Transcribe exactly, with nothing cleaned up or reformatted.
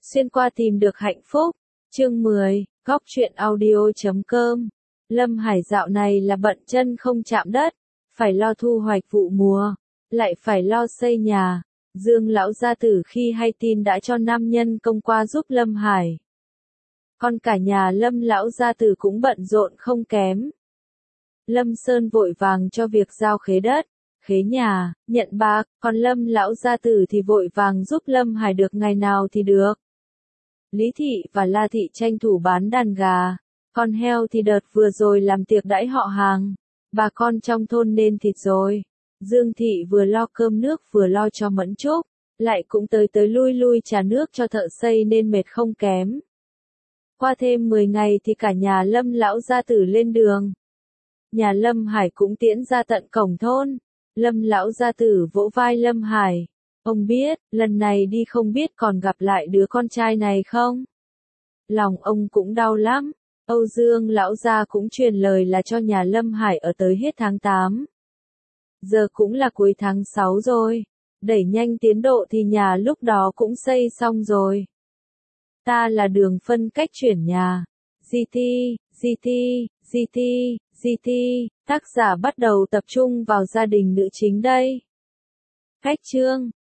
Xuyên qua tìm được hạnh phúc. Chương mười, góc truyện audio chấm com. Lâm Hải dạo này là bận chân không chạm đất, phải lo thu hoạch vụ mùa, lại phải lo xây nhà. Dương lão gia tử khi hay tin đã cho nam nhân công qua giúp Lâm Hải. Còn cả nhà Lâm lão gia tử cũng bận rộn không kém. Lâm Sơn vội vàng cho việc giao khế đất, khế nhà, nhận bạc, còn Lâm lão gia tử thì vội vàng giúp Lâm Hải được ngày nào thì được. Lý Thị và La Thị tranh thủ bán đàn gà, con heo thì đợt vừa rồi làm tiệc đãi họ hàng, bà con trong thôn nên thịt rồi. Dương Thị vừa lo cơm nước vừa lo cho Mẫn Trúc, lại cũng tới tới lui lui trả nước cho thợ xây nên mệt không kém. Qua thêm mười ngày thì cả nhà Lâm lão gia tử lên đường. Nhà Lâm Hải cũng tiễn ra tận cổng thôn. Lâm lão gia tử vỗ vai Lâm Hải. Ông biết, lần này đi không biết còn gặp lại đứa con trai này không? Lòng ông cũng đau lắm. Âu Dương lão gia cũng truyền lời là cho nhà Lâm Hải ở tới hết tháng tám. Giờ cũng là cuối tháng sáu rồi. Đẩy nhanh tiến độ thì nhà lúc đó cũng xây xong rồi. Ta là đường phân cách chuyển nhà. giê tê, giê tê, giê tê, giê tê, tác giả bắt đầu tập trung vào gia đình nữ chính đây. Cách chương